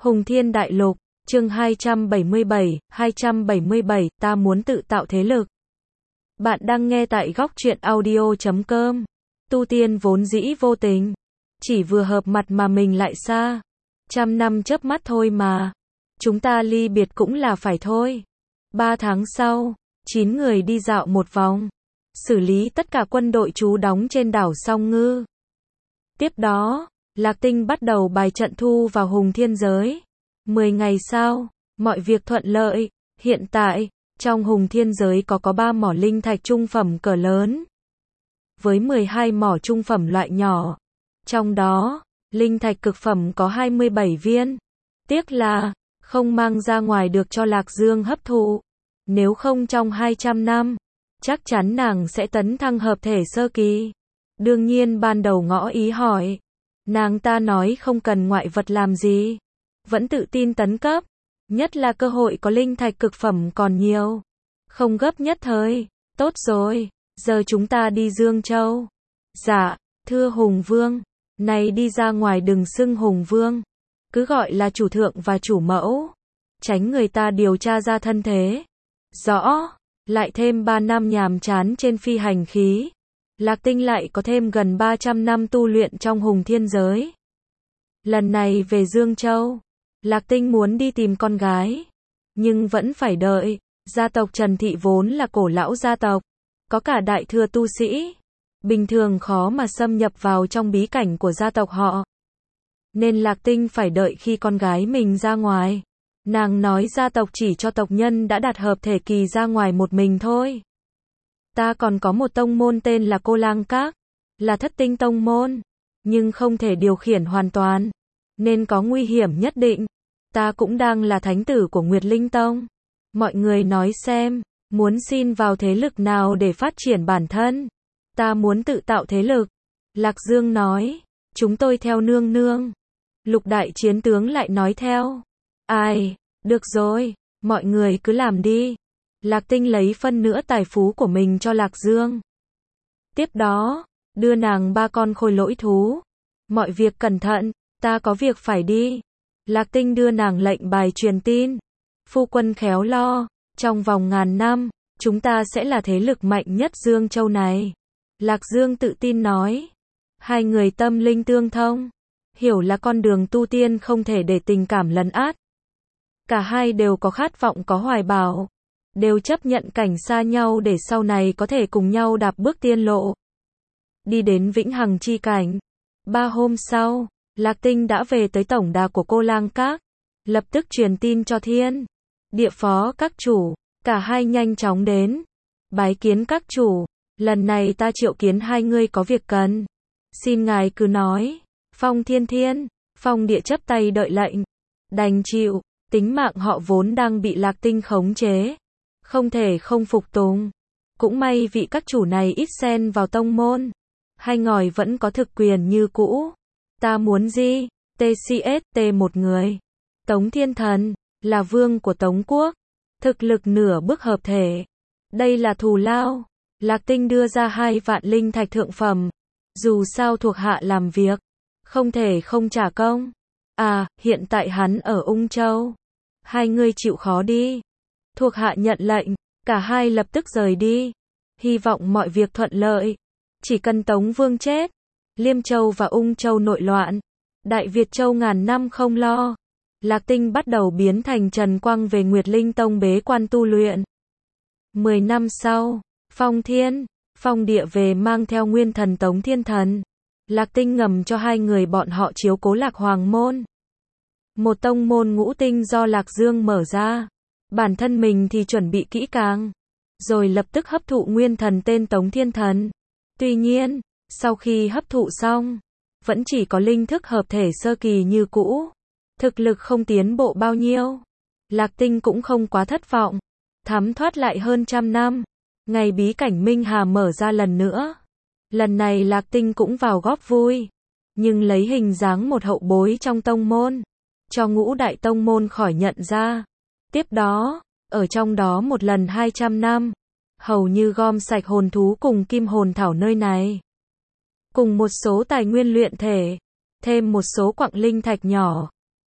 Hùng Thiên Đại Lục, chương 277, ta muốn tự tạo thế lực. Bạn đang nghe tại góc truyện audio.com. Tu tiên vốn dĩ vô tình, chỉ vừa hợp mặt mà mình lại xa. 100 năm chớp mắt thôi mà. Chúng ta ly biệt cũng là phải thôi. 3 tháng sau, 9 người đi dạo một vòng, xử lý tất cả quân đội trú đóng trên đảo Song Ngư. Tiếp đó, Lạc Tinh bắt đầu bài trận thu vào Hùng Thiên giới. 10 ngày sau, mọi việc thuận lợi. Hiện tại, trong Hùng Thiên giới có 3 mỏ linh thạch trung phẩm cỡ lớn, với 12 mỏ trung phẩm loại nhỏ. Trong đó, linh thạch cực phẩm có 27 viên. Tiếc là, không mang ra ngoài được cho Lạc Dương hấp thụ. Nếu không trong 200 năm, chắc chắn nàng sẽ tấn thăng hợp thể sơ kỳ. Đương nhiên ban đầu ngõ ý hỏi. Nàng ta nói không cần ngoại vật làm gì. Vẫn tự tin tấn cấp. Nhất là cơ hội có linh thạch cực phẩm còn nhiều. Không gấp nhất thời. Tốt rồi, giờ chúng ta đi Dương Châu. Dạ, thưa Hùng Vương. Này đi ra ngoài đừng xưng Hùng Vương. Cứ gọi là chủ thượng và chủ mẫu. Tránh người ta điều tra ra thân thế. Rõ, lại thêm 3 năm nhàm chán trên phi hành khí. Lạc Tinh lại có thêm gần 300 năm tu luyện trong Hùng Thiên giới. Lần này về Dương Châu, Lạc Tinh muốn đi tìm con gái. Nhưng vẫn phải đợi. Gia tộc Trần Thị vốn là cổ lão gia tộc. Có cả đại thừa tu sĩ. Bình thường khó mà xâm nhập vào trong bí cảnh của gia tộc họ. Nên Lạc Tinh phải đợi khi con gái mình ra ngoài. Nàng nói gia tộc chỉ cho tộc nhân đã đạt hợp thể kỳ ra ngoài một mình thôi. Ta còn có một tông môn tên là Cô Lang Các, là thất tinh tông môn, nhưng không thể điều khiển hoàn toàn, nên có nguy hiểm nhất định. Ta cũng đang là thánh tử của Nguyệt Linh Tông. Mọi người nói xem, muốn xin vào thế lực nào để phát triển bản thân? Ta muốn tự tạo thế lực. Lạc Dương nói, chúng tôi theo nương nương. Lục đại chiến tướng lại nói theo. Ai, được rồi, mọi người cứ làm đi. Lạc Tinh lấy phân nửa tài phú của mình cho Lạc Dương. Tiếp đó, đưa nàng 3 con khôi lỗi thú. Mọi việc cẩn thận, ta có việc phải đi. Lạc Tinh đưa nàng lệnh bài truyền tin. Phu quân khéo lo, trong vòng ngàn năm, chúng ta sẽ là thế lực mạnh nhất Dương Châu này. Lạc Dương tự tin nói. Hai người tâm linh tương thông. Hiểu là con đường tu tiên không thể để tình cảm lấn át. Cả hai đều có khát vọng có hoài bão. Đều chấp nhận cảnh xa nhau để sau này có thể cùng nhau đạp bước tiên lộ. Đi đến vĩnh hằng chi cảnh. 3 hôm sau, Lạc Tinh đã về tới tổng đà của Cô Lang Các. Lập tức truyền tin cho Thiên Địa Phó các chủ. Cả hai nhanh chóng đến. Bái kiến các chủ. Lần này ta triệu kiến hai ngươi có việc cần. Xin ngài cứ nói. Phong Thiên, Phong Địa chấp tay đợi lệnh. Đành chịu. Tính mạng họ vốn đang bị Lạc Tinh khống chế. Không thể không phục tùng. Cũng may vị các chủ này ít xen vào tông môn. Hai ngòi vẫn có thực quyền như cũ. Ta muốn gì? TCST một người. Tống Thiên Thần, là vương của Tống Quốc. Thực lực nửa bước hợp thể. Đây là thù lao. Lạc Tinh đưa ra 2 vạn linh thạch thượng phẩm. Dù sao thuộc hạ làm việc, không thể không trả công. À, hiện tại hắn ở Ung Châu. Hai người chịu khó đi. Thuộc hạ nhận lệnh, cả hai lập tức rời đi. Hy vọng mọi việc thuận lợi. Chỉ cần Tống Vương chết, Liêm Châu và Ung Châu nội loạn, Đại Việt Châu ngàn năm không lo. Lạc Tinh bắt đầu biến thành Trần Quang về Nguyệt Linh Tông bế quan tu luyện. 10 năm sau, Phong Thiên, Phong Địa về mang theo nguyên thần Tống Thiên Thần. Lạc Tinh ngầm cho hai người bọn họ chiếu cố Lạc Hoàng môn. Một tông môn ngũ tinh do Lạc Dương mở ra. Bản thân mình thì chuẩn bị kỹ càng. Rồi lập tức hấp thụ nguyên thần tên Tống Thiên Thần. Tuy nhiên, sau khi hấp thụ xong, vẫn chỉ có linh thức hợp thể sơ kỳ như cũ. Thực lực không tiến bộ bao nhiêu. Lạc Tinh cũng không quá thất vọng. Thắm thoát lại hơn 100 năm. Ngày bí cảnh Minh Hà mở ra lần nữa. Lần này Lạc Tinh cũng vào góp vui. Nhưng lấy hình dáng một hậu bối trong tông môn. Cho ngũ đại tông môn khỏi nhận ra. Tiếp đó, ở trong đó một lần 200 năm. Hầu như gom sạch hồn thú cùng kim hồn thảo nơi này. Cùng một số tài nguyên luyện thể. Thêm một số quặng linh thạch nhỏ.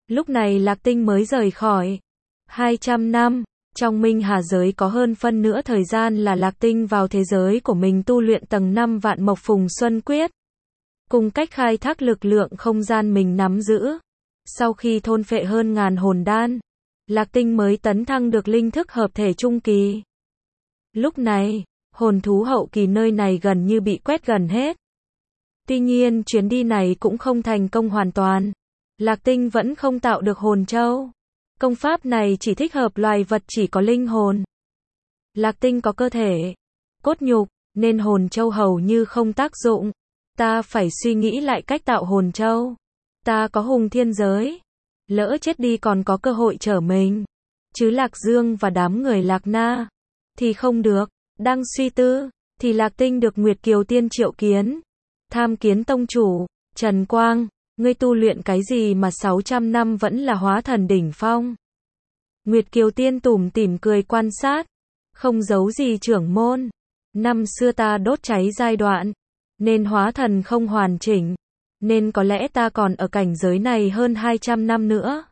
Lúc này Lạc Tinh mới rời khỏi. 200 năm, trong Minh Hà giới có hơn phân nửa thời gian là Lạc Tinh vào thế giới của mình tu luyện tầng 5 Vạn Mộc Phùng Xuân Quyết. Cùng cách khai thác lực lượng không gian mình nắm giữ. Sau khi thôn phệ hơn ngàn hồn đan, Lạc Tinh mới tấn thăng được linh thức hợp thể trung kỳ. Lúc này, hồn thú hậu kỳ nơi này gần như bị quét gần hết. Tuy nhiên chuyến đi này cũng không thành công hoàn toàn. Lạc Tinh vẫn không tạo được hồn châu. Công pháp này chỉ thích hợp loài vật chỉ có linh hồn. Lạc Tinh có cơ thể, cốt nhục, nên hồn châu hầu như không tác dụng. Ta phải suy nghĩ lại cách tạo hồn châu. Ta có hùng thiên giới. Lỡ chết đi còn có cơ hội trở mình. Chứ Lạc Dương và đám người Lạc Na thì không được. Đang suy tư, thì Lạc Tinh được Nguyệt Kiều Tiên triệu kiến. Tham kiến tông chủ, Trần Quang, ngươi tu luyện cái gì mà 600 năm vẫn là hóa thần đỉnh phong? Nguyệt Kiều Tiên tủm tỉm cười quan sát, không giấu gì trưởng môn. Năm xưa ta đốt cháy giai đoạn, nên hóa thần không hoàn chỉnh, nên có lẽ ta còn ở cảnh giới này hơn 200 năm nữa.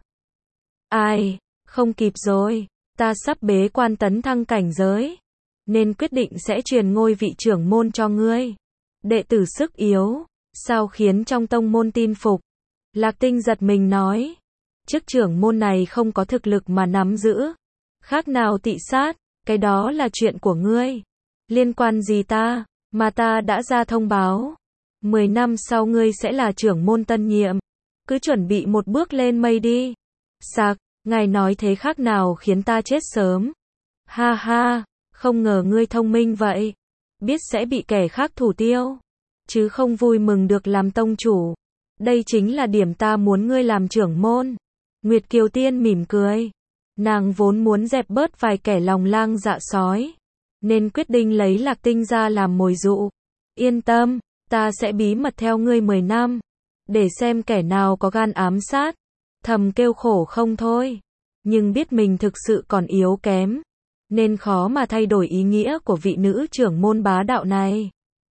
Ai, không kịp rồi, ta sắp bế quan tấn thăng cảnh giới, nên quyết định sẽ truyền ngôi vị trưởng môn cho ngươi. Đệ tử sức yếu, sao khiến trong tông môn tin phục? Lạc Tinh giật mình nói, chức trưởng môn này không có thực lực mà nắm giữ, khác nào tị sát, cái đó là chuyện của ngươi. Liên quan gì ta, mà ta đã ra thông báo. 10 năm sau ngươi sẽ là trưởng môn tân nhiệm, cứ chuẩn bị một bước lên mây đi. Sạc, ngài nói thế khác nào khiến ta chết sớm. Ha ha, không ngờ ngươi thông minh vậy, biết sẽ bị kẻ khác thủ tiêu, chứ không vui mừng được làm tông chủ. Đây chính là điểm ta muốn ngươi làm trưởng môn. Nguyệt Kiều Tiên mỉm cười. Nàng vốn muốn dẹp bớt vài kẻ lòng lang dạ sói, nên quyết định lấy Lạc Tinh ra làm mồi dụ. Yên tâm, ta sẽ bí mật theo ngươi 10 năm, để xem kẻ nào có gan ám sát. Thầm kêu khổ không thôi, nhưng biết mình thực sự còn yếu kém, nên khó mà thay đổi ý nghĩa của vị nữ trưởng môn bá đạo này.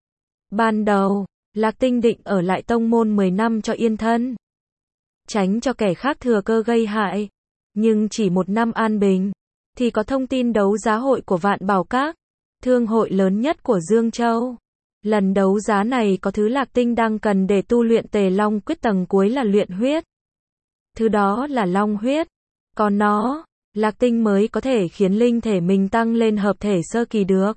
Ban đầu, Lạc Tinh định ở lại tông môn 10 năm cho yên thân, tránh cho kẻ khác thừa cơ gây hại. Nhưng chỉ 1 năm an bình, thì có thông tin đấu giá hội của Vạn Bảo Các, thương hội lớn nhất của Dương Châu. Lần đấu giá này có thứ Lạc Tinh đang cần để tu luyện Tề Long Quyết tầng cuối là luyện huyết. Thứ đó là long huyết. Còn nó, Lạc Tinh mới có thể khiến linh thể mình tăng lên hợp thể sơ kỳ được.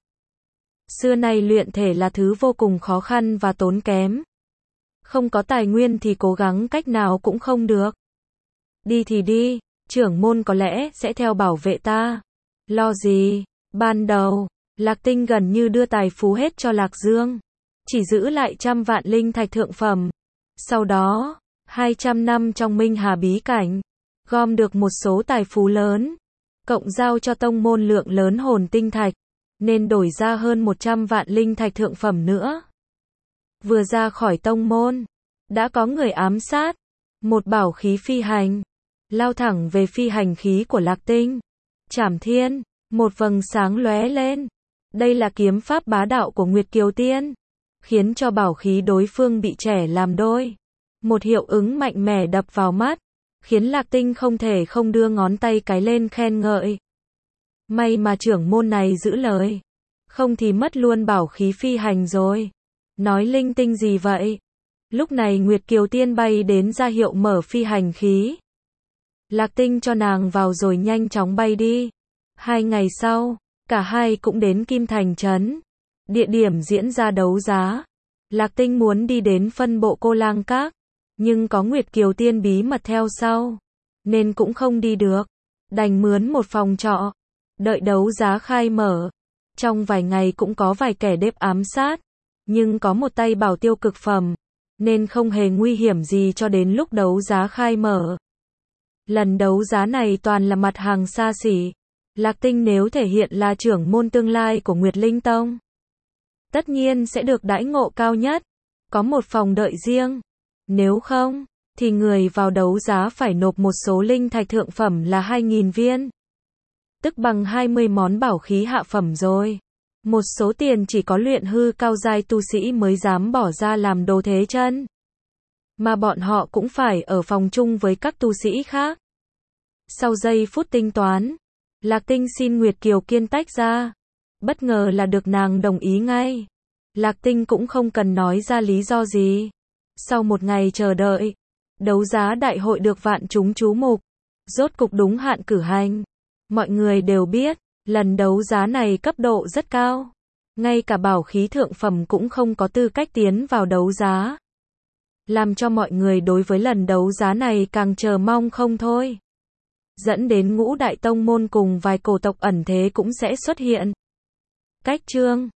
Xưa nay luyện thể là thứ vô cùng khó khăn và tốn kém. Không có tài nguyên thì cố gắng cách nào cũng không được. Đi thì đi, trưởng môn có lẽ sẽ theo bảo vệ ta. Lo gì, ban đầu, Lạc Tinh gần như đưa tài phú hết cho Lạc Dương, chỉ giữ lại 100 vạn linh thạch thượng phẩm. Sau đó, 200 năm trong Minh Hà bí cảnh, gom được một số tài phú lớn, cộng giao cho tông môn lượng lớn hồn tinh thạch, nên đổi ra hơn 100 vạn linh thạch thượng phẩm nữa. Vừa ra khỏi tông môn, đã có người ám sát, một bảo khí phi hành, lao thẳng về phi hành khí của Lạc Tinh. Trảm Thiên, một vầng sáng lóe lên. Đây là kiếm pháp bá đạo của Nguyệt Kiều Tiên, khiến cho bảo khí đối phương bị chẻ làm đôi. Một hiệu ứng mạnh mẽ đập vào mắt, khiến Lạc Tinh không thể không đưa ngón tay cái lên khen ngợi. May mà trưởng môn này giữ lời, không thì mất luôn bảo khí phi hành rồi. Nói linh tinh gì vậy? Lúc này Nguyệt Kiều Tiên bay đến ra hiệu mở phi hành khí. Lạc Tinh cho nàng vào rồi nhanh chóng bay đi. 2 ngày sau, cả hai cũng đến Kim Thành Trấn, địa điểm diễn ra đấu giá. Lạc Tinh muốn đi đến phân bộ Cô Lang Các, nhưng có Nguyệt Kiều Tiên bí mật theo sau, nên cũng không đi được. Đành mướn một phòng trọ, đợi đấu giá khai mở. Trong vài ngày cũng có vài kẻ đếp ám sát, nhưng có một tay bảo tiêu cực phẩm, nên không hề nguy hiểm gì cho đến lúc đấu giá khai mở. Lần đấu giá này toàn là mặt hàng xa xỉ. Lạc Tinh nếu thể hiện là trưởng môn tương lai của Nguyệt Linh Tông, tất nhiên sẽ được đãi ngộ cao nhất, có một phòng đợi riêng. Nếu không, thì người vào đấu giá phải nộp một số linh thạch thượng phẩm là 2.000 viên, tức bằng 20 món bảo khí hạ phẩm rồi. Một số tiền chỉ có luyện hư cao giai tu sĩ mới dám bỏ ra làm đồ thế chân. mà bọn họ cũng phải ở phòng chung với các tu sĩ khác. Sau giây phút tính toán, Lạc Tinh xin Nguyệt Kiều Kiên tách ra. Bất ngờ là được nàng đồng ý ngay. Lạc Tinh cũng không cần nói ra lý do gì. Sau một ngày chờ đợi, đấu giá đại hội được vạn chúng chú mục. Rốt cục đúng hạn cử hành. Mọi người đều biết, lần đấu giá này cấp độ rất cao. Ngay cả bảo khí thượng phẩm cũng không có tư cách tiến vào đấu giá. Làm cho mọi người đối với lần đấu giá này càng chờ mong không thôi. Dẫn đến ngũ đại tông môn cùng vài cổ tộc ẩn thế cũng sẽ xuất hiện. Cách chương